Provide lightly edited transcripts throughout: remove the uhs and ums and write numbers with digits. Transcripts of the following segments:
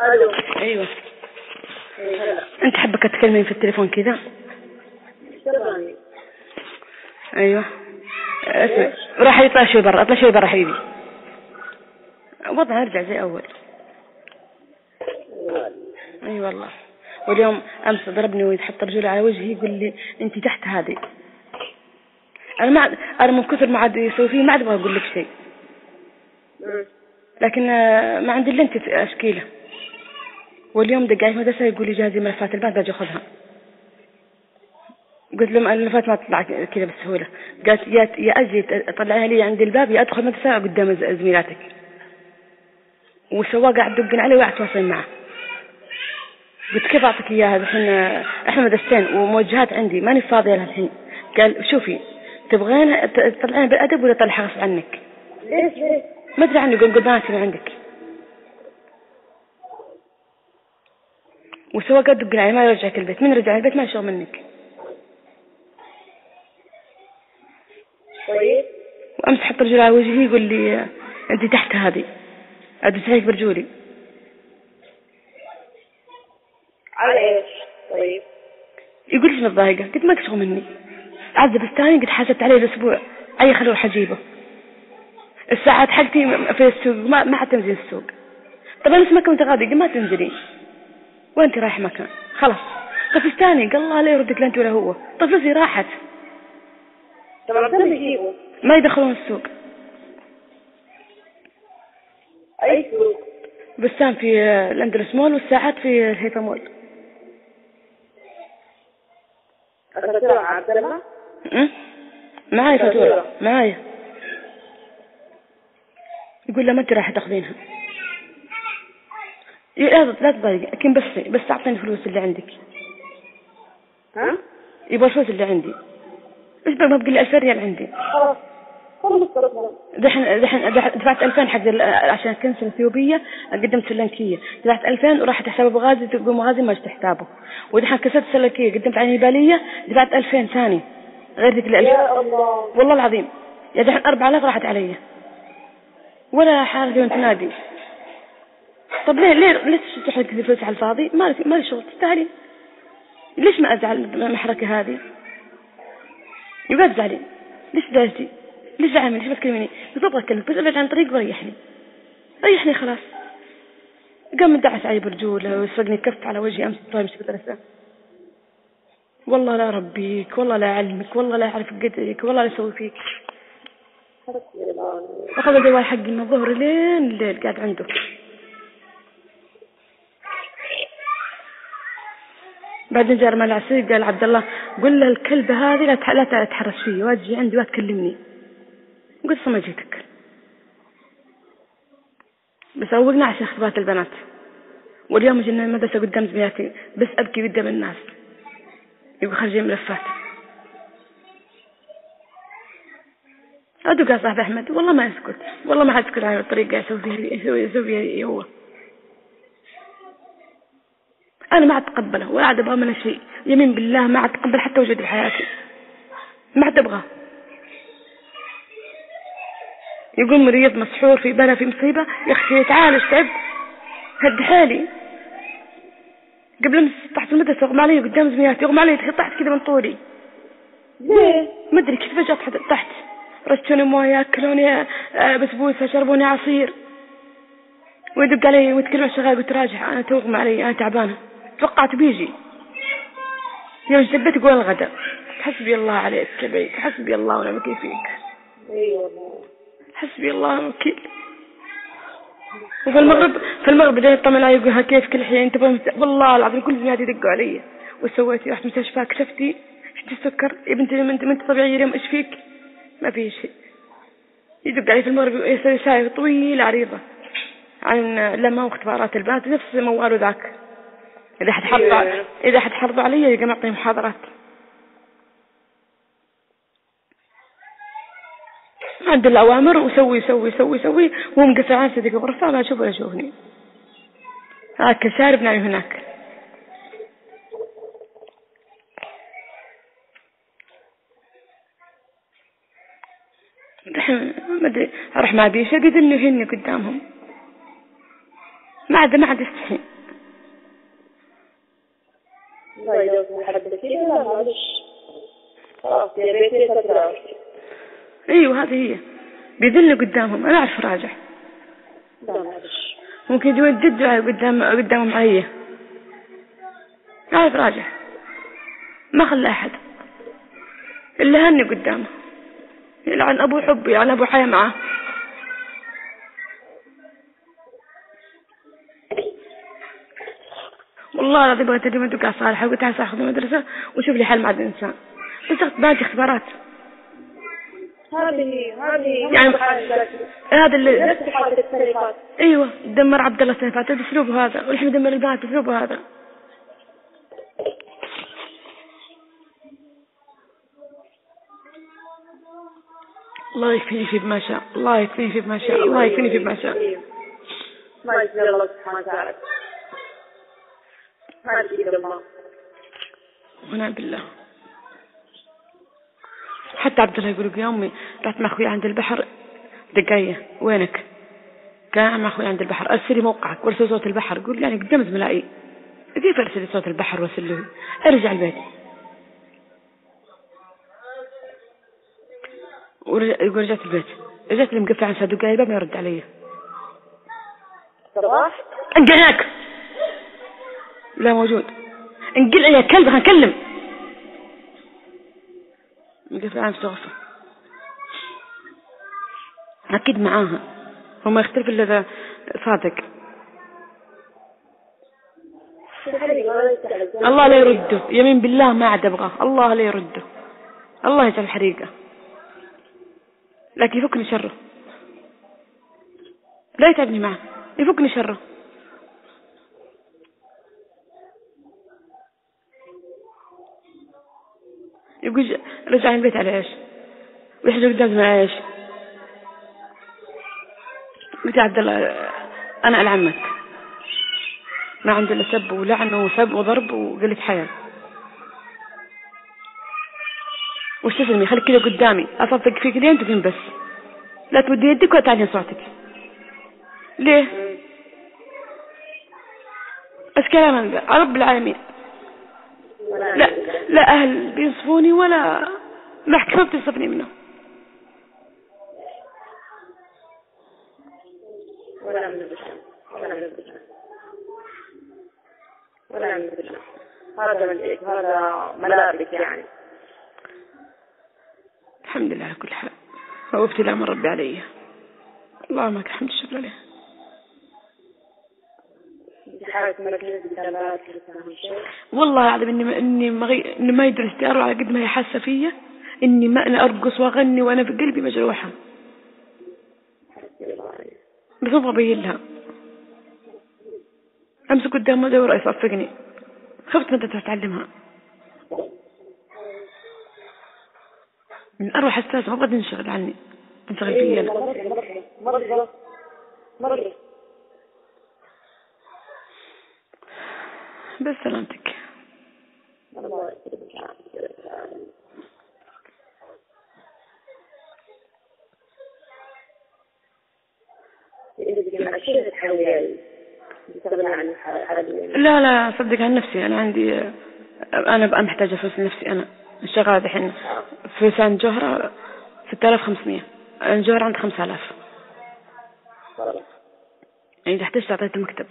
الو. ايوه. هلا. انت حبك تكلمين في التليفون كذا؟ تمام. ايوه. راح يطلع شوي برا، اطلع شوي برا حبيبي. وضع ارجع زي اول. اي والله. واليوم امس ضربني ويحط رجوله على وجهي يقول لي انت تحت هذه. انا من كثر ما عاد يسوي فيه ما عاد ابغى اقول لك شيء. لكن ما عندي الا انت اشكيله. واليوم دقايق مدرسة يقول لي جهزي ملفات البنك باجي اخذها. قلت له الملفات ما تطلع كذا بسهولة. قالت يا اجي طلعيها لي عند الباب يا ادخل مدرسة قدام زميلاتك. وسواق قاعد يدقن علي وقاعد تواصل معه. قلت كيف اعطيك اياها الحين؟ احنا مدرستين وموجهات عندي ماني فاضية لها الحين. قال شوفي تبغين تطلعين بالادب ولا طلعها غصب عنك؟ ليش؟ ما ادري عني قدامك من عندك. وسواق قاعد يدقن علي ما يرجعك البيت. من رجع البيت ما يشغل منك. طيب. وامس حط رجله على وجهي يقول لي انت تحت هذه ادوس عليك برجولي. على ايش؟ طيب. يقول ليش متضايقه؟ قلت ما تشغل مني. عذب الثاني قد حاسبت عليه الاسبوع اي خلوه حجيبه. الساعات حقتي في السوق ما حد تنزل السوق. طب انا اسمك متغاضي ما تنزلين وانت رايح مكان خلاص. طب الثاني قال الله لا يردك لا انت ولا هو. طب فلوسي راحت. طب ما بيجيبوا ما يدخلون السوق. اي سوق؟ بستان في الاندلس مول والساعات في الهيفا مول. الفاتورة عبد الله؟ معايا فاتورة معايا. يقول له ما انت راح تاخذينها. لا تضايق لكن بس اعطيني الفلوس اللي عندك. ها؟ يبغى الفلوس اللي عندي. ايش ما بقول لي 2000 ريال عندي. خلاص. دحين دفعت 2000 حق عشان كنسل اثيوبيه قدمت سلنكيه. دفعت 2000 وراحت حساب ابو غازي تقول مغازي ما جبت حسابه. ودحين كسرت سلنكيه قدمت على هباليه دفعت 2000 ثاني غير ذيك ال 1000. يا الله والله العظيم. يا دحين 4000 راحت علي ولا حالتي وانت نادي. طب ليش تحرق الفلوس على الفاضي؟ ما لي شغل تستاهلي. ليش ما ازعل المحركه هذه؟ يبغى تزعلي. ليش زعلتي؟ ليش زعلانة؟ ليش بتكلميني؟ بس ابغى اكلمك بس ابعد عن طريق ريحني خلاص. قام مدعس علي برجوله وسرقني كف على وجهي امس طايم مدرسة. والله لا ربيك والله لا اعلمك والله لا اعرف قدرك والله لا اسوي فيك. اخذ الجوال حقي من الظهر لين الليل قاعد عنده. بعدين جاء رمى العصير قال عبد الله قل له الكلبة هذه لا تحرش فيه واجي عندي وتكلمني. قلت ما جيتك. بس روقنا عشان اختبارات البنات. واليوم جينا المدرسة قدام زميلاتي بس ابكي قدام الناس. يبغى خرجين ملفات. ادوق يا صاحب احمد والله ما يسكت والله ما حد يسكت على الطريقة يسوي هو. انا ما اتقبله ولا عاد ابغى منه شيء. يمين بالله ما اتقبل حتى وجود بحياتي. ما عاد ابغى. يقول مريض مسحور في بلا في مصيبة يا اختي يتعالج تعب هد حالي. قبل امس طحت المدرسة اغمى علي قدام زميلاتي اغمى علي طحت كذا من طولي. ليه؟ ما ادري كيف فجأة طحت. رشوني مويه اكلوني بسبوسة شربوني عصير ويدق علي ويتكلم الشغال قلت راجع انا توغم علي انا تعبانة. توقعت بيجي يوم جبت يقول الغداء. حسبي الله عليك كبيت حسبي الله ونعم الوكيل فيك. ايوه حسبي الله ونعم الوكيل. وفي المغرب بدأ يطمن علي يقول كيف كل حين تبغى والله العظيم كل زميلاتي يدقوا علي. وش سويتي؟ رحت مستشفى كشفتي شفتي السكر يا بنتي انت طبيعية اليوم ايش فيك؟ ما في شيء. يدق علي في المغرب يسوي رسالة طويلة عريضة عن لما واختبارات البنات نفس موال ذاك. إذا حد حرضوا علي يقوم يعطي محاضرات. عند الأوامر وسوي سوي سوي سوي وهو مقصر عن صديق غرفة ما أشوف ولا أشوفني. هاك شارب نايم هناك. ما أدري أروح مع بيشة قد إنه هني قدامهم ما عاد يستحي. طيب محددة كده لا معلش خلاص يا بيتي تتراوح. ايوه هذه هي بيذل قدامهم. انا اعرف راجع لا معلش ممكن يجون جد قدامهم علي. اعرف راجع ما خلى احد الا هني قدامه يلعن ابو حب يلعن ابو حياة معاه. والله العظيم بغيت اجي مدرسة صالحة وقلت عسى اخذ المدرسة وشوف لي حل مع الانسان. بس اخذ بناتي اختبارات. هذه يعني هذا اللي حالة السرقات. ايوه دمر عبد الله السنة اللي فاتت باسلوبه هذا والحين دمر البنات باسلوبه هذا. الله يكفيني فيه بما شاء. الله يكفيني فيه بما شاء. الله يكفيني فيه بما شاء. ما يجزي الله سبحانه وتعالى. ما يجزي الله. ونعم بالله. حتى عبد الله يقول يا أمي رحت مع أخوي عند البحر دقاية وينك؟ كان مع أخوي عند البحر أرسلي موقعك وارسل صوت البحر. يقول يعني قدام زملائي كيف أرسل صوت البحر وارسل له؟ أرجع البيت. يقول رجعت البيت رجعت اللي مقفل عن صندوق الباب ما يرد علي. صباح انقل هناك لا موجود. انقل يا كلب هنكلم. مقفل عن الغرفة أكيد معاها. هو ما يختلف إلا إذا صادق. الله لا يرده يمين بالله ما عاد أبغاه. الله لا يرده. الله يجعل حريقة لكن يفكني شره. لا يتعبني معه يفكني شره. يقول رجع البيت على ايش ويحجر قدام على ايش. قلت يا عبد الله انا العمك ما عندي الا سب ولعن وسب وضرب وقلة حياة. وش تسلمي خليك كذا قدامي اصفق فيك لين تفين بس لا تودي يدك ولا تعلين صوتك. ليه بس كلام رب العالمين. لا أهل بينصفوني ولا محكمة بتنصفني منه. ولا من البشر هذا ملئك هذا ملابك يعني. الحمد لله على كل حال. هو ابتلاء من ربي علي. اللهم لك الحمد الشكر عليه. والله أعلم إني ما يدري استياره على قد ما هي حاسة فيا إني ما أنا أرقص وأغني وأنا في قلبي مجروحة بس أبغى أبين لها. أمسك قدامه دورة يصفقني. خفت متى تتعلمها من أروح حساسة ما أبغى تنشغل عني تنشغل فيا أنا. مرة بس سلامتك. لا صدق عن نفسي أنا عندي أنا بقى محتاجة فلوس لنفسي. أنا الشغالة دحين في سان جوهرة 6500 الجوهرة عند 5000 يعني إذا احتجت أعطيت المكتب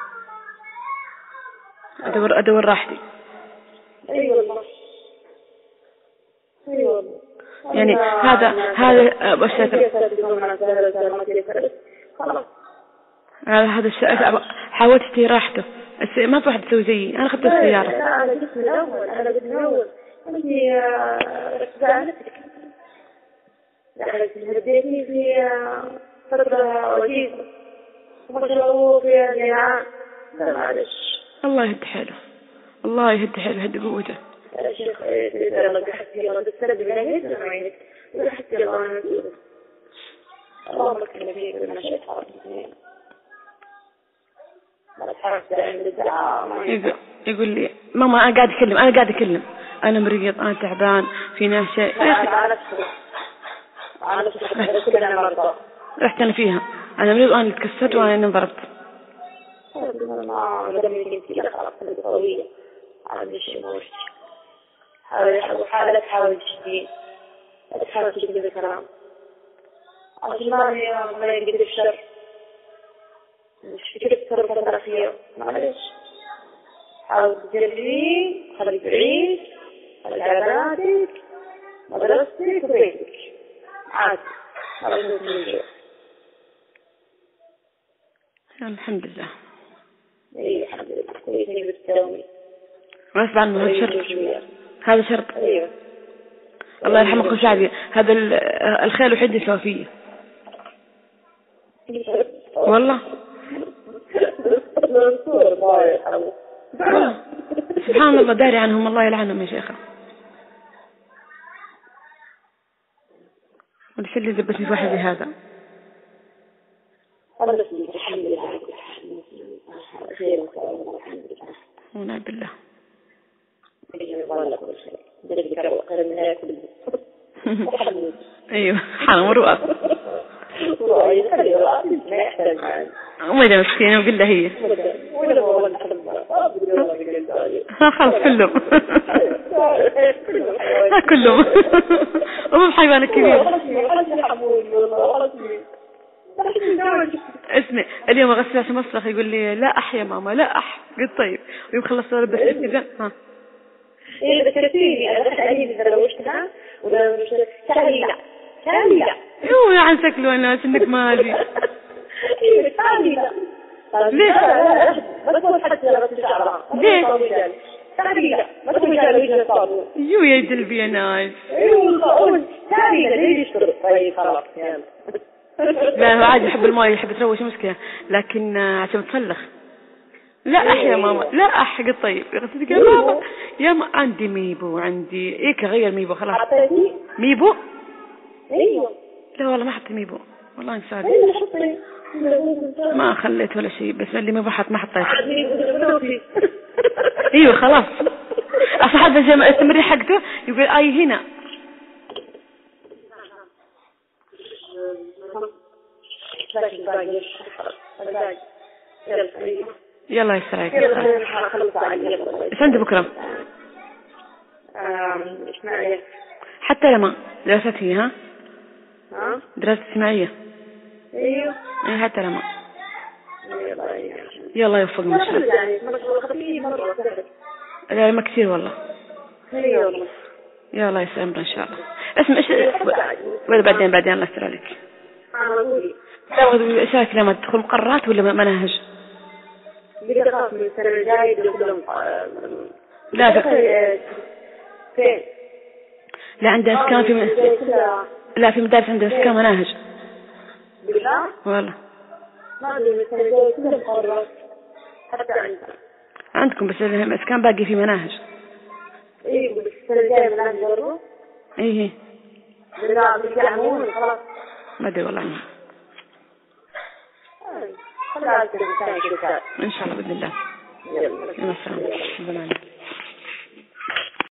أدور راحتي. أيوة يعني هذا هذا الشيء حاولت اشتري راحته. ما في واحد يسوي زيي. أنا أخذت السيارة. لا أنا جسم الأول أنت ركزانتك هديتني في فترة وجيزة ومشروع فيها جماعة. لا معلش الله يهد حاله. الله يهد حاله هد قوته. يا شيخ الله حسبي الله بالسند بالعيد وعينك وحسبي الله ونسيبه. اللهم اكرم فيك بما شئت حرمتني. يقول لي ماما أنا قاعد أكلم أنا مريض أنا تعبان فينا شيء. رحت أنا فيها أنا مريض أنا تكسرت وأنا انضربت. عاد الشموس حاول تشتي تحاول تجيب الكلام عشان ما يقدر الشر مش فكرة تصرف الأخير معلش حاول تجري خليك بعيد خليك على بناتك مدرستك وبيتك عاد حاول تجري الحمد لله. اي الحمد لله كويسين بالتساوي غصب عنه هذا شرط هذا شرط. ايوه الله يرحمك وسعدي هذا الخير الوحيد يسوى فيه والله. سبحان الله داري عنهم الله يلعنهم يا شيخة. وليش اللي ذبتني في واحد هذا؟ الحمد لله خير الحمد لله ونعم بالله. ايوه حرام وروقة وين مسكينة وقل هي خلاص كلهم كلهم ومو بحيوان كبير. اسمع اليوم غسل مصرخ يقول لي لا أحيا ماما لا أح قلت طيب ويوم خلصت لبس إذا ها إيه ذكرتيني أنا دخلت عليه إذا روشتها ولا مش كاملة يو عن شكله الناس إنك مالي إيه كاملة ليش بس هو حتى بس شعرها ليش كاملة ما تقول لي وجه صابون يو يا دلبي يا ناس أيوة كاملة ليش تشرب طيب خلاص يلا لا هو عادي يحب الماء يحب تروش مشكلة لكن عشان تصلخ لا أح يا ماما لا أح قلت طيب غسلتك يا ماما يا ما عندي ميبو عندي إيك غير ميبو خلاص ميبو أيوة لا والله ما حطي ميبو والله إنسان ما خليت ولا شيء بس اللي ميبو حط ما حطيت أيوة خلاص أصل حد زي ما استمري حقته يقول أي هنا يلا يسرعك ايش عندي بكرة حتى لما دراسات هي ها دراسة اجتماعية ايوه اي حتى لما يلا يوفق ان شاء الله لا ما كثير والله يلا يسلمك ان شاء الله اسمع ايش بعدين الله يستر عليك تاخذ اشياء لما تدخل مقررات ولا مناهج بيقرأ من السنة الجاية يقولون لا فين لا عندها اسكان في لا في مدارس عندها اسكان مناهج بالله والله ما أدري من السنة الجاية كلها مقررات حتى عندكم بس الاسكان باقي في مناهج ايه بس السنة الجاية مناهج برضو ايه لا بيعملون خلاص ما ادري والله عنها ان شاء الله باذن الله. مع السلامه.